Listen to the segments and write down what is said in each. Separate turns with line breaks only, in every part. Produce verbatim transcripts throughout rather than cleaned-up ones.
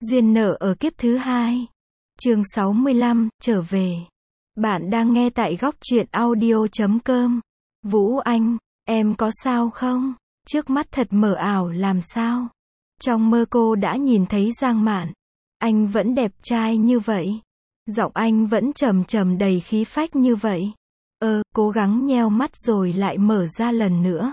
Duyên nợ ở kiếp thứ hai. Chương sáu mươi lăm, trở về. Bạn đang nghe tại góc truyện audio chấm com. Vũ Anh, em có sao không? Trước mắt thật mờ ảo làm sao? Trong mơ cô đã nhìn thấy Giang Mạn. Anh vẫn đẹp trai như vậy. Giọng anh vẫn trầm trầm đầy khí phách như vậy. Ơ, cố gắng nheo mắt rồi lại mở ra lần nữa.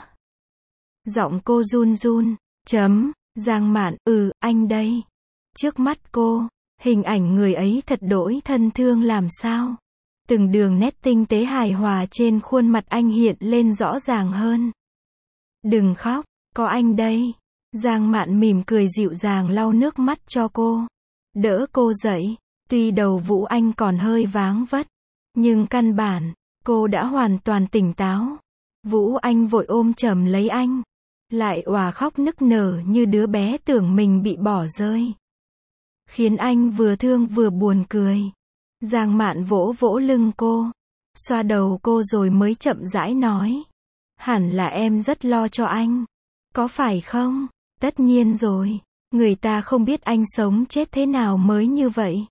Giọng cô run run. Chấm, Giang Mạn, ừ, anh đây. Trước mắt cô, hình ảnh người ấy thật đỗi thân thương làm sao. Từng đường nét tinh tế hài hòa trên khuôn mặt anh hiện lên rõ ràng hơn. Đừng khóc, có anh đây. Giang Mạn mỉm cười dịu dàng lau nước mắt cho cô. Đỡ cô dậy. Tuy đầu Vũ Anh còn hơi váng vất, nhưng căn bản, cô đã hoàn toàn tỉnh táo. Vũ Anh vội ôm chầm lấy anh. Lại òa khóc nức nở như đứa bé tưởng mình bị bỏ rơi. Khiến anh vừa thương vừa buồn cười. Giang Mạn vỗ vỗ lưng cô. Xoa đầu cô rồi mới chậm rãi nói. Hẳn là em rất lo cho anh. Có phải không? Tất nhiên rồi. Người ta không biết anh sống chết thế nào mới như vậy.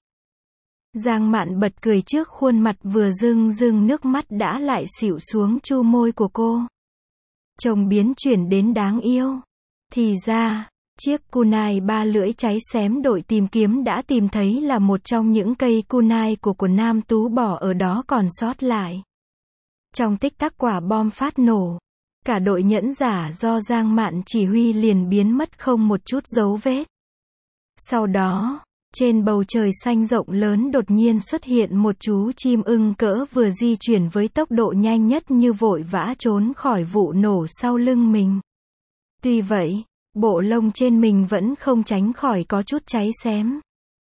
Giang Mạn bật cười trước khuôn mặt vừa rưng rưng nước mắt đã lại xịu xuống chu môi của cô. Chồng biến chuyển đến đáng yêu. Thì ra, chiếc kunai ba lưỡi cháy xém đội tìm kiếm đã tìm thấy là một trong những cây kunai của của Nam Tú bỏ ở đó còn sót lại. Trong tích tắc quả bom phát nổ, cả đội nhẫn giả do Giang Mạn chỉ huy liền biến mất không một chút dấu vết. Sau đó, trên bầu trời xanh rộng lớn đột nhiên xuất hiện một chú chim ưng cỡ vừa di chuyển với tốc độ nhanh nhất như vội vã trốn khỏi vụ nổ sau lưng mình. Tuy vậy, bộ lông trên mình vẫn không tránh khỏi có chút cháy xém.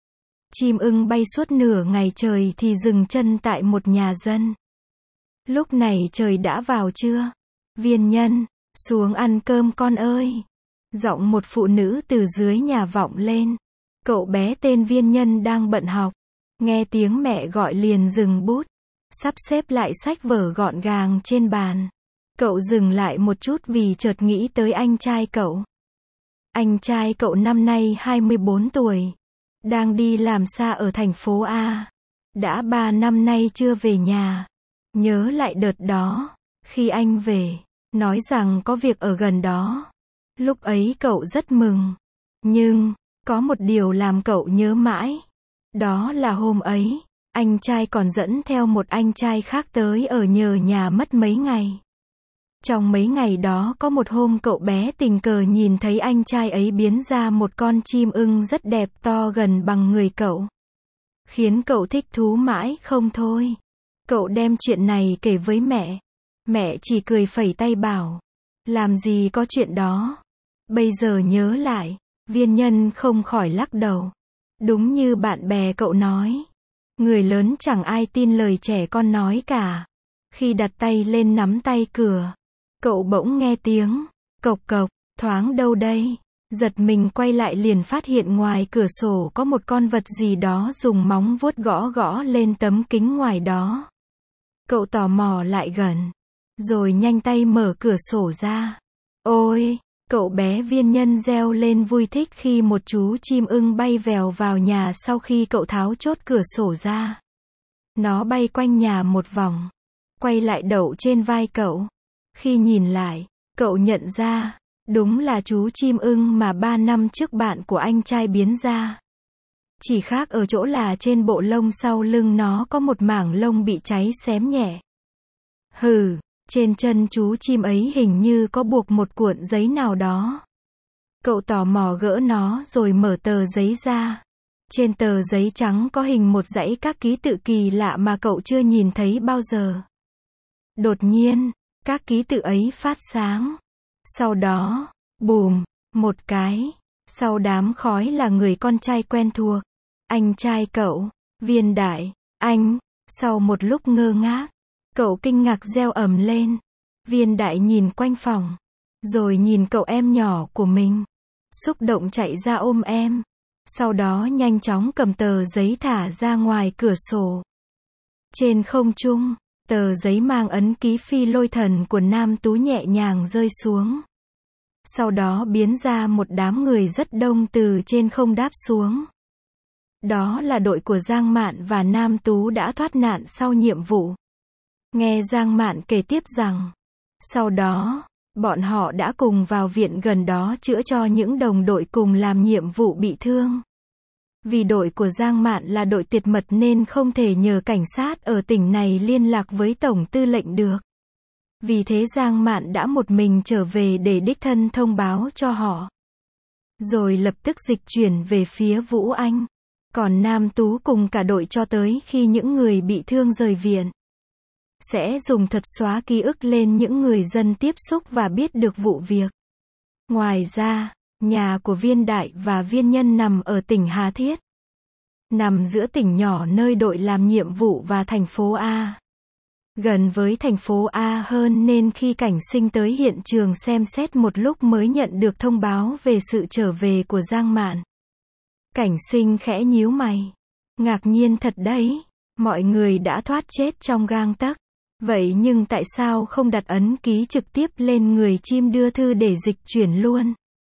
Chim ưng bay suốt nửa ngày trời thì dừng chân tại một nhà dân. Lúc này trời đã vào trưa. Viên Nhân, xuống ăn cơm con ơi. Giọng một phụ nữ từ dưới nhà vọng lên. Cậu bé tên Viên Nhân đang bận học. Nghe tiếng mẹ gọi liền dừng bút. Sắp xếp lại sách vở gọn gàng trên bàn. Cậu dừng lại một chút vì chợt nghĩ tới anh trai cậu. Anh trai cậu năm nay hai mươi bốn tuổi. Đang đi làm xa ở thành phố A. Đã ba năm nay chưa về nhà. Nhớ lại đợt đó, khi anh về, nói rằng có việc ở gần đó. Lúc ấy cậu rất mừng. Nhưng, có một điều làm cậu nhớ mãi. Đó là hôm ấy, anh trai còn dẫn theo một anh trai khác tới ở nhờ nhà mất mấy ngày. Trong mấy ngày đó có một hôm cậu bé tình cờ nhìn thấy anh trai ấy biến ra một con chim ưng rất đẹp to gần bằng người cậu. Khiến cậu thích thú mãi không thôi. Cậu đem chuyện này kể với mẹ. Mẹ chỉ cười phẩy tay bảo. Làm gì có chuyện đó. Bây giờ nhớ lại, Viên Nhân không khỏi lắc đầu. Đúng như bạn bè cậu nói. Người lớn chẳng ai tin lời trẻ con nói cả. Khi đặt tay lên nắm tay cửa, cậu bỗng nghe tiếng cộc cộc, thoáng đâu đây. Giật mình quay lại liền phát hiện ngoài cửa sổ có một con vật gì đó dùng móng vuốt gõ gõ lên tấm kính ngoài đó. Cậu tò mò lại gần, rồi nhanh tay mở cửa sổ ra. Ôi, cậu bé Viên Nhân reo lên vui thích khi một chú chim ưng bay vèo vào nhà sau khi cậu tháo chốt cửa sổ ra. Nó bay quanh nhà một vòng, quay lại đậu trên vai cậu. Khi nhìn lại, cậu nhận ra, đúng là chú chim ưng mà ba năm trước bạn của anh trai biến ra. Chỉ khác ở chỗ là trên bộ lông sau lưng nó có một mảng lông bị cháy xém nhẹ. Hừ, trên chân chú chim ấy hình như có buộc một cuộn giấy nào đó. Cậu tò mò gỡ nó rồi mở tờ giấy ra. Trên tờ giấy trắng có hình một dãy các ký tự kỳ lạ mà cậu chưa nhìn thấy bao giờ. Đột nhiên, các ký tự ấy phát sáng. Sau đó, bùm, một cái. Sau đám khói là người con trai quen thuộc. Anh trai cậu, Viên Đại, anh. Sau một lúc ngơ ngác, cậu kinh ngạc reo ầm lên. Viên Đại nhìn quanh phòng, rồi nhìn cậu em nhỏ của mình. Xúc động chạy ra ôm em. Sau đó nhanh chóng cầm tờ giấy thả ra ngoài cửa sổ. Trên không trung, tờ giấy mang ấn ký phi lôi thần của Nam Tú nhẹ nhàng rơi xuống. Sau đó biến ra một đám người rất đông từ trên không đáp xuống. Đó là đội của Giang Mạn và Nam Tú đã thoát nạn sau nhiệm vụ. Nghe Giang Mạn kể tiếp rằng, sau đó, bọn họ đã cùng vào viện gần đó chữa cho những đồng đội cùng làm nhiệm vụ bị thương. Vì đội của Giang Mạn là đội tuyệt mật nên không thể nhờ cảnh sát ở tỉnh này liên lạc với tổng tư lệnh được. Vì thế Giang Mạn đã một mình trở về để đích thân thông báo cho họ. Rồi lập tức dịch chuyển về phía Vũ Anh. Còn Nam Tú cùng cả đội cho tới khi những người bị thương rời viện. Sẽ dùng thuật xóa ký ức lên những người dân tiếp xúc và biết được vụ việc. Ngoài ra, nhà của Viên Đại và Viên Nhân nằm ở tỉnh Hà Thiết. Nằm giữa tỉnh nhỏ nơi đội làm nhiệm vụ và thành phố A. Gần với thành phố A hơn nên khi cảnh sinh tới hiện trường xem xét một lúc mới nhận được thông báo về sự trở về của Giang Mạn. Cảnh sinh khẽ nhíu mày. Ngạc nhiên thật đấy, mọi người đã thoát chết trong gang tấc. Vậy nhưng tại sao không đặt ấn ký trực tiếp lên người chim đưa thư để dịch chuyển luôn?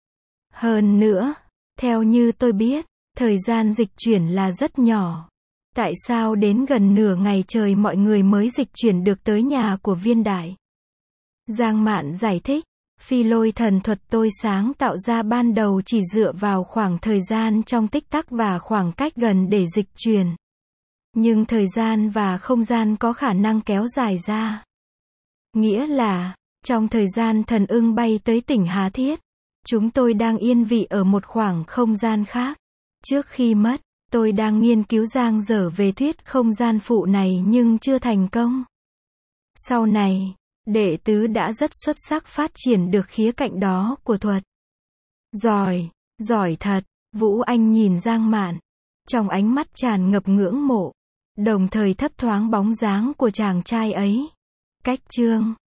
Hơn nữa, theo như tôi biết, thời gian dịch chuyển là rất nhỏ. Tại sao đến gần nửa ngày trời mọi người mới dịch chuyển được tới nhà của Viên Đại? Giang Mạn giải thích, phi lôi thần thuật tôi sáng tạo ra ban đầu chỉ dựa vào khoảng thời gian trong tích tắc và khoảng cách gần để dịch chuyển. Nhưng thời gian và không gian có khả năng kéo dài ra. Nghĩa là, trong thời gian thần ưng bay tới tỉnh Hà Thiết, chúng tôi đang yên vị ở một khoảng không gian khác. Trước khi mất, tôi đang nghiên cứu dang dở về thuyết không gian phụ này nhưng chưa thành công. Sau này, đệ tứ đã rất xuất sắc phát triển được khía cạnh đó của thuật. Giỏi, giỏi thật, Vũ Anh nhìn Giang Mạn. Trong ánh mắt tràn ngập ngưỡng mộ. Đồng thời thấp thoáng bóng dáng của chàng trai ấy. Cách chương